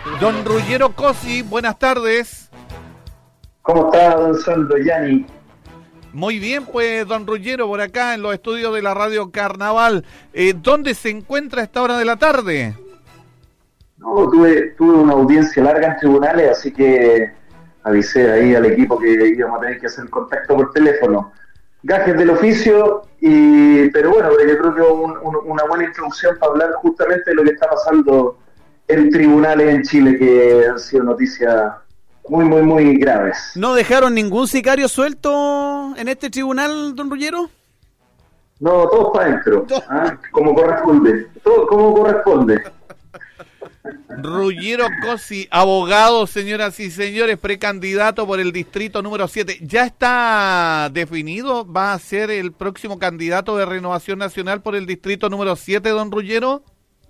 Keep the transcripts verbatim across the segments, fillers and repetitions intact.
Don Ruggiero Cosi, buenas tardes. ¿Cómo está, don Sandro Yanni? Muy bien, pues, don Ruggiero, por acá en los estudios de la Radio Carnaval. Eh, ¿Dónde se encuentra a esta hora de la tarde? No, tuve, tuve una audiencia larga en tribunales, así que avisé ahí al equipo que íbamos a tener que hacer contacto por teléfono. Gajes del oficio, y pero bueno, yo creo que un, un, una buena introducción para hablar justamente de lo que está pasando en tribunales en Chile, que han sido noticias muy, muy, muy graves. ¿No dejaron ningún sicario suelto en este tribunal, don Ruggiero? No, todos para adentro, ¿ah? Como corresponde, todo como corresponde. Ruggiero Cosi, abogado, señoras y señores, precandidato por el distrito número siete. ¿Ya está definido? ¿Va a ser el próximo candidato de Renovación Nacional por el distrito número siete, don Ruggiero?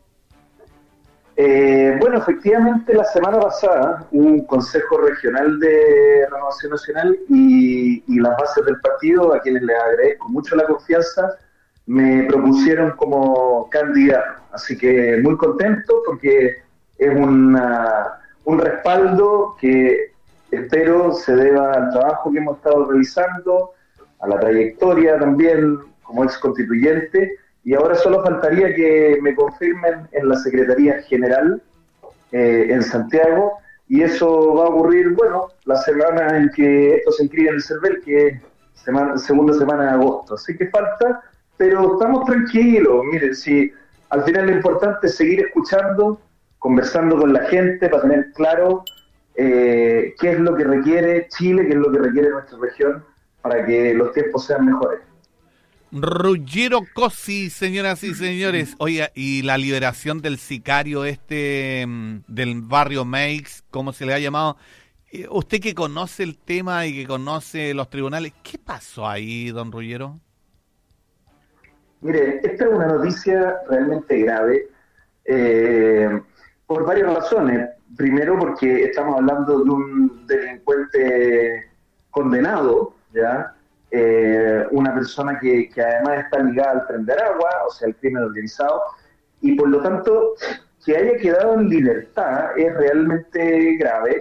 Eh, bueno, efectivamente la semana pasada un consejo regional de Renovación Nacional y, y las bases del partido, a quienes les agradezco mucho la confianza, me propusieron como candidato. Así que muy contento porque es una, un respaldo que espero se deba al trabajo que hemos estado realizando, a la trayectoria también como ex constituyente, y ahora solo faltaría que me confirmen en la Secretaría General eh, en Santiago, y eso va a ocurrir, bueno, la semana en que esto se inscribe en el CERVEL, que es semana, segunda semana de agosto. Así que falta, pero estamos tranquilos. Miren, si al final lo importante es seguir escuchando, conversando con la gente para tener claro eh, qué es lo que requiere Chile, qué es lo que requiere nuestra región para que los tiempos sean mejores. Ruggiero Cosi, señoras y señores. Oiga, y la liberación del sicario este del barrio Meix, como se le ha llamado, usted que conoce el tema y que conoce los tribunales, ¿qué pasó ahí, don Ruggiero? Mire, esta es una noticia realmente grave eh, por varias razones. Primero, porque estamos hablando de un delincuente condenado, ¿ya? Eh, una persona que, que además está ligada al tren de Aragua, o sea, al crimen organizado, y por lo tanto, que haya quedado en libertad es realmente grave.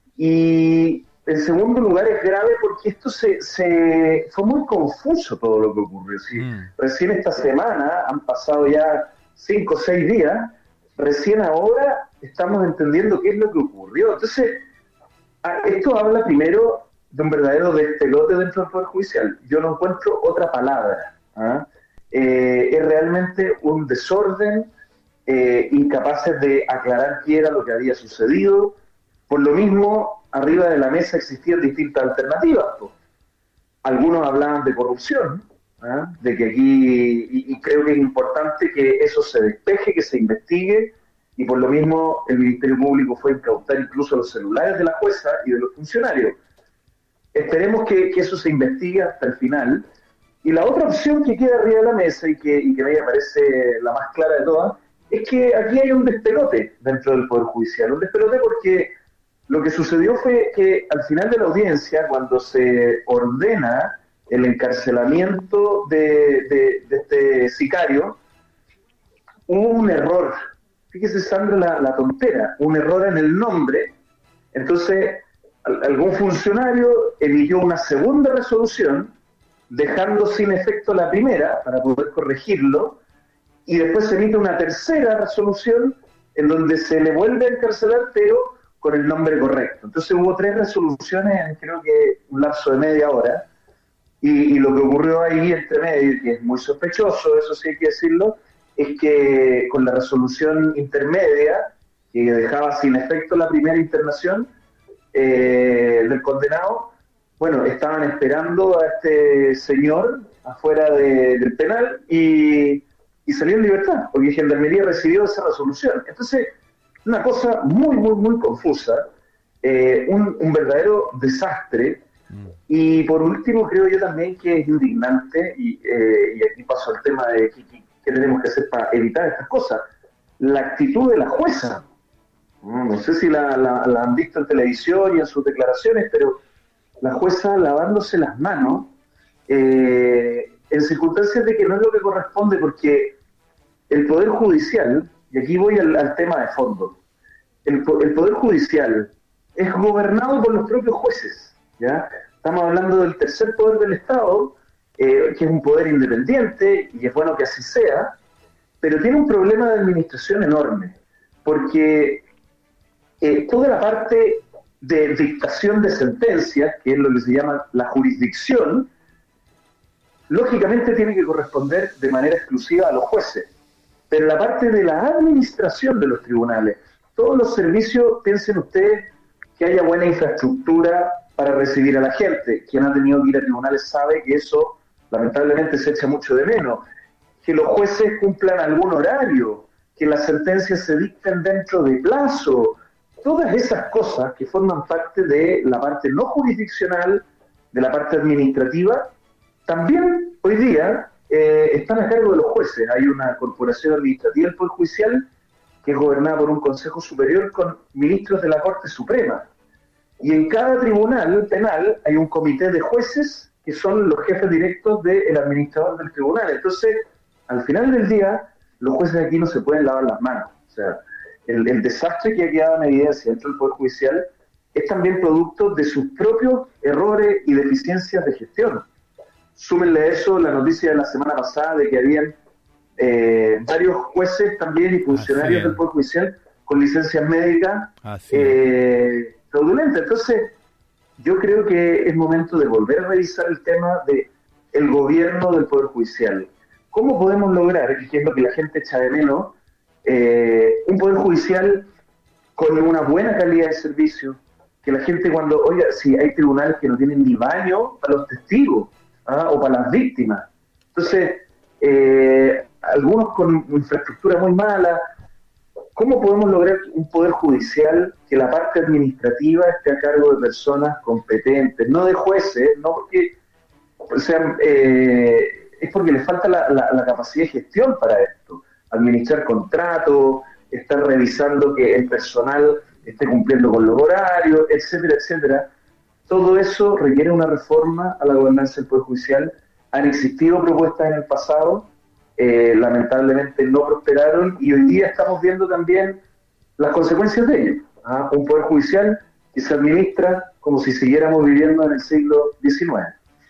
Y en segundo lugar es grave porque esto se, se fue muy confuso todo lo que ocurrió. ¿Sí? Mm. Recién esta semana, han pasado ya cinco o seis días, recién ahora estamos entendiendo qué es lo que ocurrió. Entonces, esto habla primero de un verdadero despelote dentro del Poder Judicial. Yo no encuentro otra palabra. ¿ah? Eh, es realmente un desorden, eh, incapaces de aclarar qué era lo que había sucedido. Por lo mismo, arriba de la mesa existían distintas alternativas. Pues. Algunos hablaban de corrupción, ¿ah? de que aquí, y, y creo que es importante que eso se despeje, que se investigue, y por lo mismo el Ministerio Público fue a incautar incluso los celulares de la jueza y de los funcionarios. Esperemos que, que eso se investigue hasta el final. Y la otra opción que queda arriba de la mesa y que, y que a mí me parece la más clara de todas, es que aquí hay un despelote dentro del Poder Judicial. Un despelote porque lo que sucedió fue que al final de la audiencia, cuando se ordena el encarcelamiento de, de, de este sicario, hubo un error. Fíjese, Sandra, la, la tontera. Un error en el nombre. Entonces, algún funcionario emitió una segunda resolución dejando sin efecto la primera para poder corregirlo, y después se emite una tercera resolución en donde se le vuelve a encarcelar pero con el nombre correcto. Entonces hubo tres resoluciones en creo que un lapso de media hora, y, y lo que ocurrió ahí entre medio, que es muy sospechoso, eso sí hay que decirlo, es que con la resolución intermedia que dejaba sin efecto la primera internación Eh, del condenado, bueno, estaban esperando a este señor afuera de, del penal y, y salió en libertad, porque Gendarmería recibió esa resolución. Entonces, una cosa muy, muy, muy confusa, eh, un, un verdadero desastre, mm. Y por último creo yo también que es indignante, y, eh, y aquí paso al tema de qué, qué tenemos que hacer para evitar estas cosas, la actitud de la jueza. No sé si la, la, la han visto en televisión y en sus declaraciones, pero la jueza lavándose las manos eh, en circunstancias de que no es lo que corresponde, porque el Poder Judicial, y aquí voy al, al tema de fondo, el, el Poder Judicial es gobernado por los propios jueces, ¿ya? Estamos hablando del tercer poder del Estado, eh, que es un poder independiente, y es bueno que así sea, pero tiene un problema de administración enorme, porque eh, toda la parte de dictación de sentencias, que es lo que se llama la jurisdicción, lógicamente tiene que corresponder de manera exclusiva a los jueces. Pero la parte de la administración de los tribunales, todos los servicios, piensen ustedes que haya buena infraestructura para recibir a la gente. Quien ha tenido que ir a tribunales sabe que eso lamentablemente se echa mucho de menos. Que los jueces cumplan algún horario, que las sentencias se dicten dentro de plazo. Todas esas cosas que forman parte de la parte no jurisdiccional, de la parte administrativa, también hoy día eh, están a cargo de los jueces. Hay una corporación administrativa del Poder Judicial que es gobernada por un Consejo Superior con ministros de la Corte Suprema. Y en cada tribunal penal hay un comité de jueces que son los jefes directos del administrador del tribunal. Entonces, al final del día, los jueces aquí no se pueden lavar las manos. O sea, el, el desastre que ha quedado en evidencia dentro del Poder Judicial es también producto de sus propios errores y deficiencias de gestión. Súmenle a eso la noticia de la semana pasada de que habían eh, varios jueces también y funcionarios del Poder Judicial con licencias médicas eh, fraudulentas. Entonces, yo creo que es momento de volver a revisar el tema de el gobierno del Poder Judicial. ¿Cómo podemos lograr, que es lo que la gente echa de menos, eh, un Poder Judicial con una buena calidad de servicio? Que la gente cuando, oiga, si hay tribunales que no tienen ni baño para los testigos, ¿ah? O para las víctimas. Entonces, eh, algunos con infraestructura muy mala. ¿Cómo podemos lograr un Poder Judicial que la parte administrativa esté a cargo de personas competentes, no de jueces, no porque, o sea, eh, es porque les falta la, la, la capacidad de gestión para esto, administrar contratos, estar revisando que el personal esté cumpliendo con los horarios, etcétera, etcétera. Todo eso requiere una reforma a la gobernanza del Poder Judicial. Han existido propuestas en el pasado, eh, lamentablemente no prosperaron, y hoy día estamos viendo también las consecuencias de ello. ¿Ah? Un Poder Judicial que se administra como si siguiéramos viviendo en el siglo diecinueve.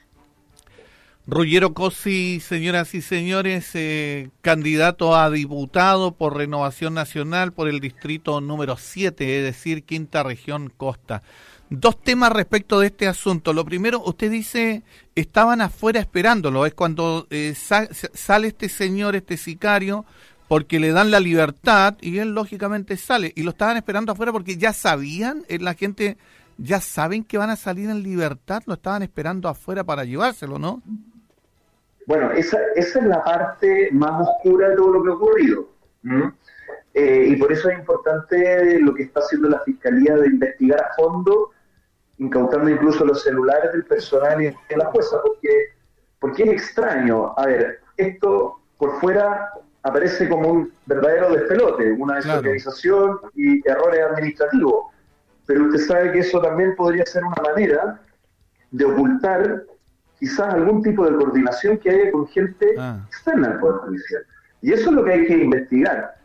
Ruggiero Cossi, señoras y señores, eh, candidato a diputado por Renovación Nacional por el distrito número siete, es decir, Quinta Región Costa. Dos temas respecto de este asunto. Lo primero, usted dice, estaban afuera esperándolo. Es cuando eh, sa- sale este señor, este sicario, porque le dan la libertad y él lógicamente sale. Y lo estaban esperando afuera porque ya sabían, eh, la gente ya saben que van a salir en libertad, lo estaban esperando afuera para llevárselo, ¿no? Bueno, esa, esa es la parte más oscura de todo lo que ha ocurrido. ¿Mm? Eh, y por eso es importante lo que está haciendo la Fiscalía de investigar a fondo, incautando incluso los celulares del personal y de la jueza, porque, porque es extraño. A ver, esto por fuera aparece como un verdadero despelote, una desorganización claro. y errores administrativos. Pero usted sabe que eso también podría ser una manera de ocultar quizás algún tipo de coordinación que haya con gente ah. externa al Poder Judicial. Y eso es lo que hay que investigar.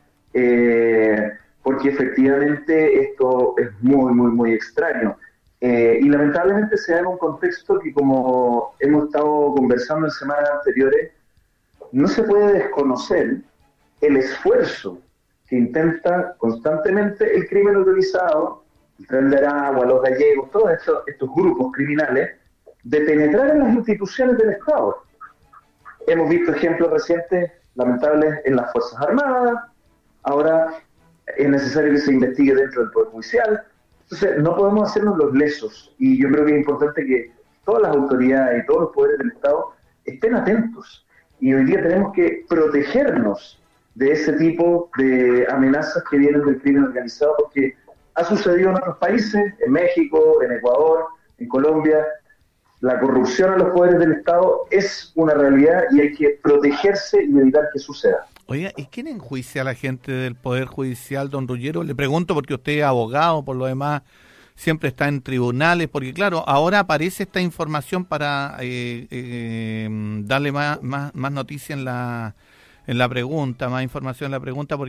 Eh, porque efectivamente esto es muy, muy, muy extraño. Eh, y lamentablemente se da en un contexto que, como hemos estado conversando en semanas anteriores, no se puede desconocer el esfuerzo que intenta constantemente el crimen organizado, el Tren de Aragua, los gallegos, todos estos, estos grupos criminales, de penetrar en las instituciones del Estado. Hemos visto ejemplos recientes, lamentables, en las Fuerzas Armadas. Ahora es necesario que se investigue dentro del Poder Judicial. Entonces, no podemos hacernos los lesos. Y yo creo que es importante que todas las autoridades y todos los poderes del Estado estén atentos. Y hoy día tenemos que protegernos de ese tipo de amenazas que vienen del crimen organizado, porque ha sucedido en otros países, en México, en Ecuador, en Colombia. La corrupción a los poderes del Estado es una realidad y hay que protegerse y evitar que suceda. Oiga, ¿y quién enjuicia a la gente del Poder Judicial, don Ruggiero? Le pregunto porque usted es abogado, por lo demás siempre está en tribunales, porque claro, ahora aparece esta información para eh, eh, darle más, más, más noticia en la, en la pregunta, más información en la pregunta, porque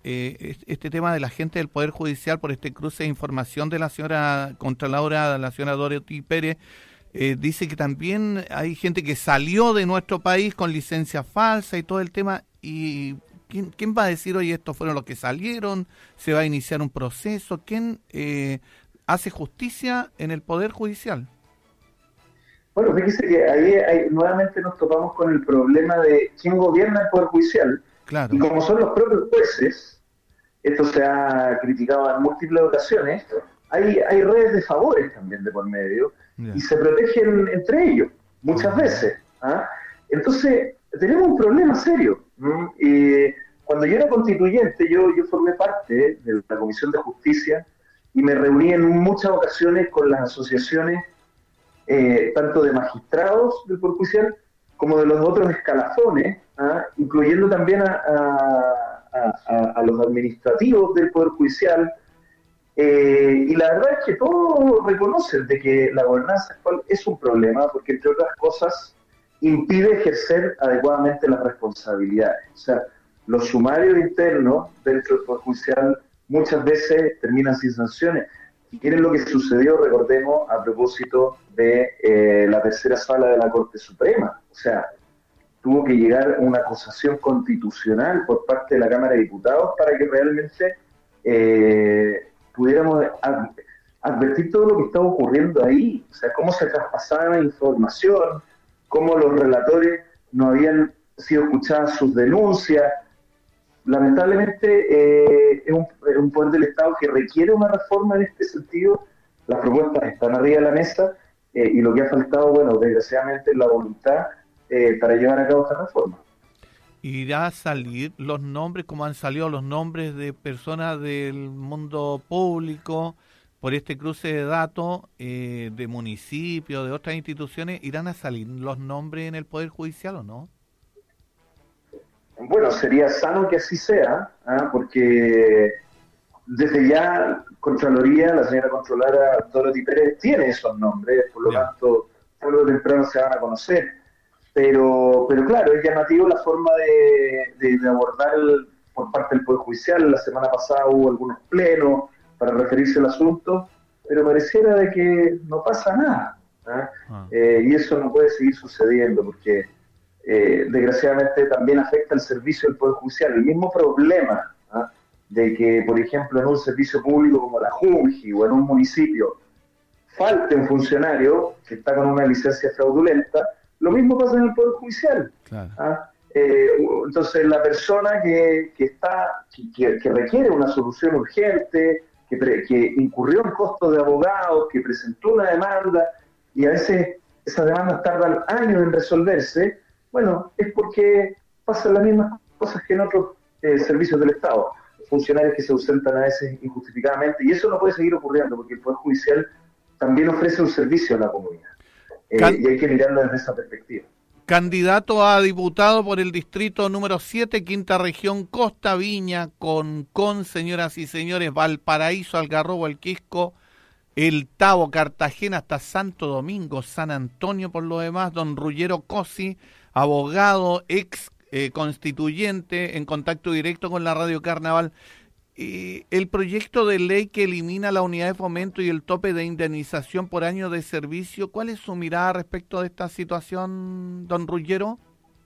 eh, este tema de la gente del Poder Judicial por este cruce de información de la señora Contralora, la señora Dorothy Pérez. Eh, dice que también hay gente que salió de nuestro país con licencia falsa y todo el tema. ¿Y quién, quién va a decir, oye, estos fueron los que salieron? ¿Se va a iniciar un proceso? ¿Quién eh, hace justicia en el Poder Judicial? Bueno, fíjese que ahí, ahí nuevamente nos topamos con el problema de quién gobierna el Poder Judicial. Claro. Y como son los propios jueces, esto se ha criticado en múltiples ocasiones, hay, hay redes de favores también de por medio, yeah. y se protegen entre ellos, muchas uh-huh. veces. ¿ah? Entonces, tenemos un problema serio. ¿no? Y cuando yo era constituyente, yo, yo formé parte de la Comisión de Justicia y me reuní en muchas ocasiones con las asociaciones, eh, tanto de magistrados del Poder Judicial como de los otros escalafones, ¿ah? incluyendo también a, a, a, a los administrativos del Poder Judicial. Eh, y la verdad es que todos reconocen de que la gobernanza actual es un problema porque, entre otras cosas, impide ejercer adecuadamente las responsabilidades. O sea, los sumarios internos dentro del Poder Judicial muchas veces terminan sin sanciones. Y miren lo que sucedió, recordemos, a propósito de eh, la tercera sala de la Corte Suprema. O sea, tuvo que llegar una acusación constitucional por parte de la Cámara de Diputados para que realmente eh, pudiéramos ad- advertir todo lo que estaba ocurriendo ahí. O sea, cómo se traspasaba información, cómo los relatores no habían sido escuchadas sus denuncias. Lamentablemente eh, es, un, es un poder del Estado que requiere una reforma en este sentido. Las propuestas están arriba de la mesa eh, y lo que ha faltado, bueno, desgraciadamente es la voluntad eh, para llevar a cabo esta reforma. ¿Irá a salir los nombres, como han salido los nombres de personas del mundo público por este cruce de datos eh, de municipios, de otras instituciones? ¿Irán a salir los nombres en el Poder Judicial o no? Bueno, sería sano que así sea, ¿eh? porque desde ya Contraloría, la señora Contralora Dorothy Pérez tiene esos nombres, por lo yeah. tanto, tarde o temprano se van a conocer. Pero, pero claro, es llamativo la forma de, de, de abordar el, por parte del Poder Judicial. La semana pasada hubo algunos plenos para referirse al asunto, pero pareciera de que no pasa nada. ¿eh? Ah. Eh, y eso no puede seguir sucediendo, porque eh, desgraciadamente también afecta al servicio del Poder Judicial. El mismo problema ¿eh? de que, por ejemplo, en un servicio público como la Junji o en un municipio falte un funcionario que está con una licencia fraudulenta, lo mismo pasa en el Poder Judicial. Claro. ¿ah? Eh, entonces, la persona que, que está que, que requiere una solución urgente, que, pre, que incurrió en costos de abogados, que presentó una demanda, y a veces esas demandas tardan años en resolverse, bueno, es porque pasan las mismas cosas que en otros eh, servicios del Estado. Funcionarios que se ausentan a veces injustificadamente, y eso no puede seguir ocurriendo, porque el Poder Judicial también ofrece un servicio a la comunidad. Eh, Can- y hay que mirarlo desde esa perspectiva. Candidato a diputado por el distrito número siete, Quinta Región, Costa Viña, con, con señoras y señores, Valparaíso, Algarrobo, El Quisco, El Tabo, Cartagena, hasta Santo Domingo, San Antonio por lo demás, don Ruggiero Cosi, abogado, ex eh, constituyente, en contacto directo con la Radio Carnaval. Eh, el proyecto de ley que elimina la unidad de fomento y el tope de indemnización por año de servicio, ¿cuál es su mirada respecto de esta situación, don Ruggiero?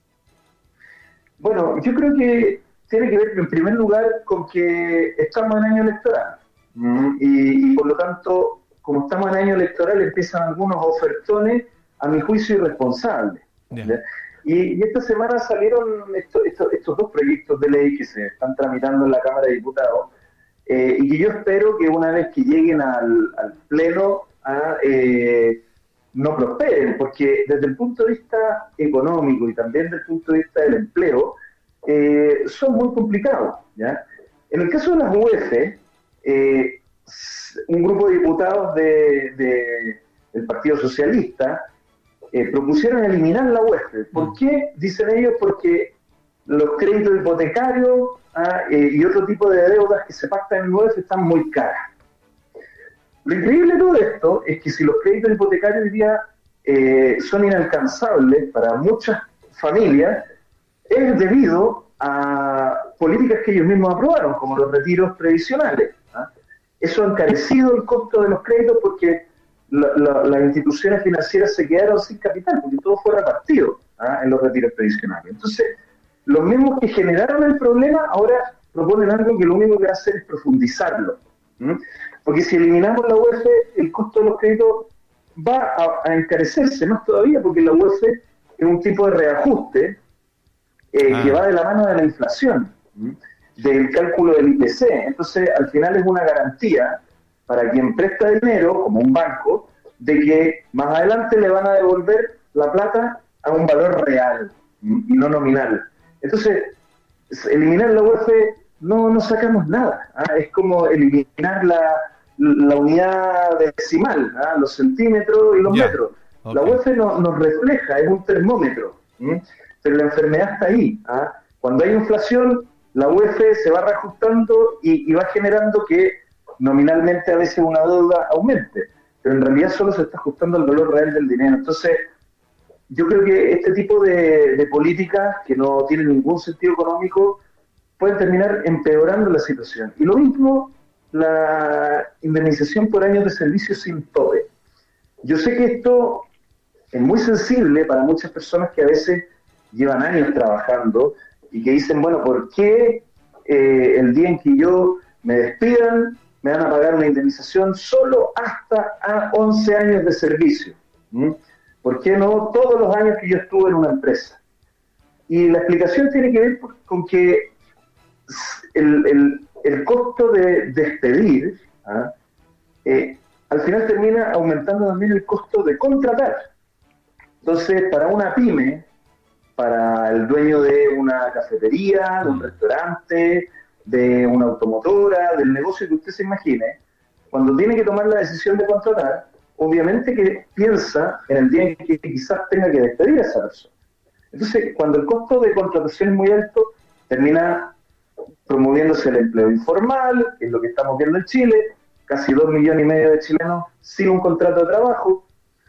Bueno, yo creo que tiene que ver en primer lugar con que estamos en año electoral ¿Mm? y, y por lo tanto, como estamos en año electoral, empiezan algunos ofertones, a mi juicio, irresponsables. Yeah. Y, y esta semana salieron esto, esto, estos dos proyectos de ley que se están tramitando en la Cámara de Diputados eh, y que yo espero que una vez que lleguen al, al Pleno a, eh, no prosperen, porque desde el punto de vista económico y también desde el punto de vista del empleo eh, son muy complicados. ¿ya? En el caso de las U F, eh, un grupo de diputados de, de, del Partido Socialista Eh, propusieron eliminar la U F. ¿Por qué? Dicen ellos porque los créditos hipotecarios ah, eh, y otro tipo de deudas que se pactan en la U F están muy caras. Lo increíble de todo esto es que si los créditos hipotecarios hoy día eh, son inalcanzables para muchas familias, es debido a políticas que ellos mismos aprobaron, como los retiros previsionales. ¿Ah? Eso ha encarecido el costo de los créditos porque la, la, las instituciones financieras se quedaron sin capital, porque todo fue repartido ¿ah? en los retiros previsionales. Entonces, los mismos que generaron el problema ahora proponen algo que lo único que hace es profundizarlo. ¿Mm? Porque si eliminamos la U E F, el costo de los créditos va a, a encarecerse más todavía, porque la U E F es un tipo de reajuste eh, ah. que va de la mano de la inflación, ¿m? del cálculo del I P C. Entonces, al final es una garantía para quien presta dinero, como un banco, de que más adelante le van a devolver la plata a un valor real y no nominal. Entonces, eliminar la U E F no, no sacamos nada. ¿ah? Es como eliminar la, la unidad decimal, ¿ah? los centímetros y los yeah. metros. Okay. La U E F no, nos refleja, es un termómetro, ¿sí? Pero la enfermedad está ahí. ¿ah? Cuando hay inflación, la U E F se va reajustando y, y va generando que nominalmente a veces una deuda aumente, pero en realidad solo se está ajustando al valor real del dinero. Entonces, yo creo que este tipo de, de políticas que no tienen ningún sentido económico pueden terminar empeorando la situación. Y lo mismo, la indemnización por años de servicio sin tope. Yo sé que esto es muy sensible para muchas personas que a veces llevan años trabajando y que dicen, bueno, ¿por qué eh, el día en que yo me despidan me van a pagar una indemnización solo hasta a once años de servicio? ¿Mm? ¿Por qué no todos los años que yo estuve en una empresa? Y la explicación tiene que ver con que el, el, el costo de despedir ¿ah? eh, al final termina aumentando también el costo de contratar. Entonces, para una pyme, para el dueño de una cafetería, de un restaurante, de una automotora, del negocio que usted se imagine, cuando tiene que tomar la decisión de contratar, obviamente que piensa en el día en que quizás tenga que despedir a esa persona. Entonces, cuando el costo de contratación es muy alto, termina promoviéndose el empleo informal, que es lo que estamos viendo en Chile, casi dos millones y medio de chilenos sin un contrato de trabajo,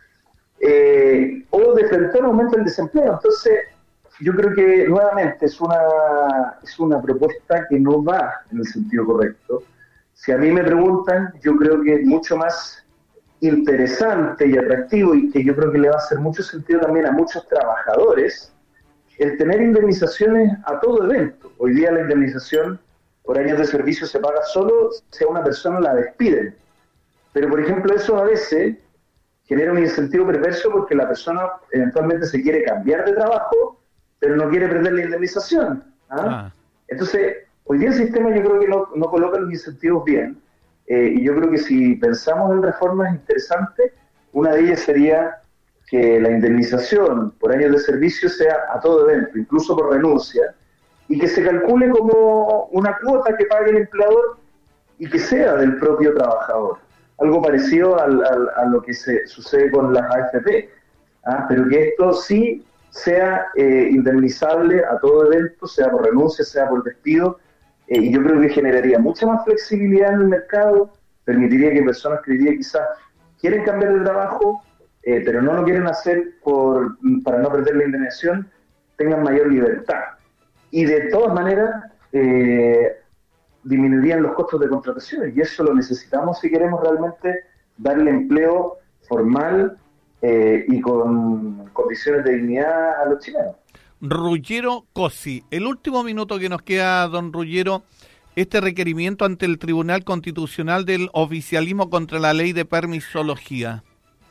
eh, o de frente a un aumento del desempleo. Entonces, yo creo que nuevamente es una, es una propuesta que no va en el sentido correcto. Si a mí me preguntan, yo creo que es mucho más interesante y atractivo, y que yo creo que le va a hacer mucho sentido también a muchos trabajadores, el tener indemnizaciones a todo evento. Hoy día la indemnización por años de servicio se paga solo si a una persona la despiden. Pero, por ejemplo, eso a veces genera un incentivo perverso porque la persona eventualmente se quiere cambiar de trabajo, pero no quiere perder la indemnización. ¿ah? Ah. Entonces, hoy día el sistema yo creo que no, no coloca los incentivos bien. Eh, y yo creo que si pensamos en reformas interesantes, una de ellas sería que la indemnización por años de servicio sea a todo evento, incluso por renuncia, y que se calcule como una cuota que pague el empleador y que sea del propio trabajador. Algo parecido al, al, a lo que se sucede con las A F P, ¿ah? Pero que esto sí sea eh, indemnizable a todo evento, sea por renuncia, sea por despido, eh, y yo creo que generaría mucha más flexibilidad en el mercado, permitiría que personas que hoy día quizás quieren cambiar de trabajo, eh, pero no lo quieren hacer por, para no perder la indemnización, tengan mayor libertad. Y de todas maneras, eh, disminuirían los costos de contrataciones, y eso lo necesitamos si queremos realmente darle empleo formal eh, y con condiciones de dignidad a los chilenos. Ruggiero Cosi, el último minuto que nos queda, don Ruggiero, este requerimiento ante el Tribunal Constitucional del oficialismo contra la ley de permisología.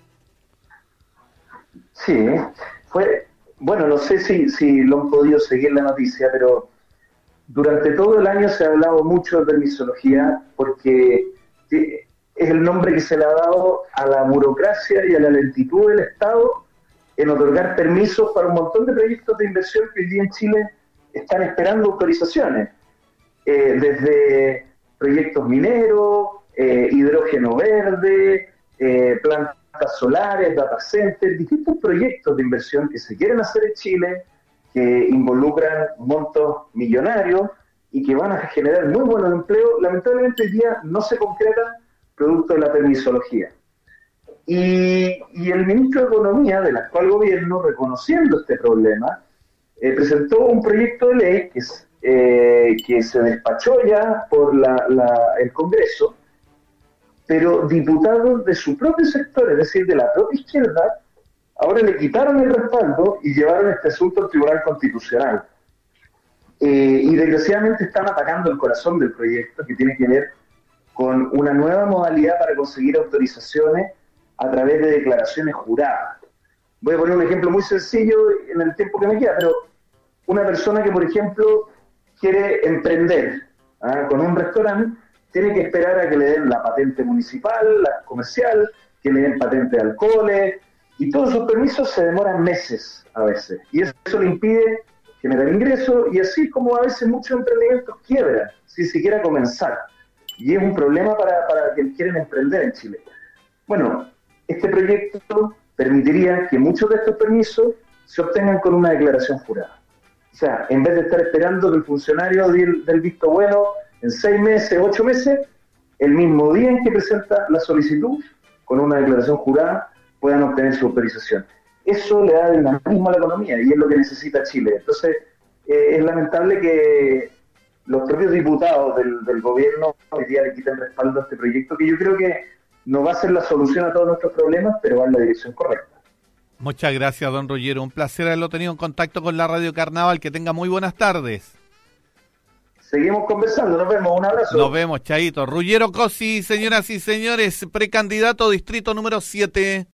Sí, fue, bueno, no sé si, si lo han podido seguir la noticia, pero durante todo el año se ha hablado mucho de permisología porque es el nombre que se le ha dado a la burocracia y a la lentitud del Estado en otorgar permisos para un montón de proyectos de inversión que hoy día en Chile están esperando autorizaciones, eh, desde proyectos mineros, eh, hidrógeno verde, eh, plantas solares, data centers, distintos proyectos de inversión que se quieren hacer en Chile, que involucran montos millonarios y que van a generar muy buenos empleos. Lamentablemente hoy día no se concretan producto de la permisología. Y, y el ministro de Economía del actual gobierno, reconociendo este problema, eh, presentó un proyecto de ley que es eh, que se despachó ya por la, la, el Congreso, pero diputados de su propio sector, es decir, de la propia izquierda, ahora le quitaron el respaldo y llevaron este asunto al Tribunal Constitucional. Eh, y desgraciadamente están atacando el corazón del proyecto, que tiene que ver con una nueva modalidad para conseguir autorizaciones a través de declaraciones juradas. Voy a poner un ejemplo muy sencillo en el tiempo que me queda, pero una persona que, por ejemplo, quiere emprender ¿ah? con un restaurante, tiene que esperar a que le den la patente municipal, la comercial, que le den patente de alcoholes, y todos esos permisos se demoran meses a veces, y eso le impide generar ingresos, y así como a veces muchos emprendimientos quiebran, sin siquiera comenzar, y es un problema para, para quienes quieren emprender en Chile. Bueno, este proyecto permitiría que muchos de estos permisos se obtengan con una declaración jurada. O sea, en vez de estar esperando que el funcionario del, del visto bueno en seis meses, ocho meses, el mismo día en que presenta la solicitud, con una declaración jurada, puedan obtener su autorización. Eso le da dinamismo a la economía y es lo que necesita Chile. Entonces, eh, es lamentable que los propios diputados del, del gobierno hoy día le quiten respaldo a este proyecto, que yo creo que no va a ser la solución a todos nuestros problemas, pero va en la dirección correcta. Muchas gracias, don Ruggiero. Un placer haberlo tenido en contacto con la Radio Carnaval. Que tenga muy buenas tardes. Seguimos conversando, nos vemos, un abrazo. Nos vemos, chaito. Ruggiero Cosi, señoras y señores, precandidato distrito número siete.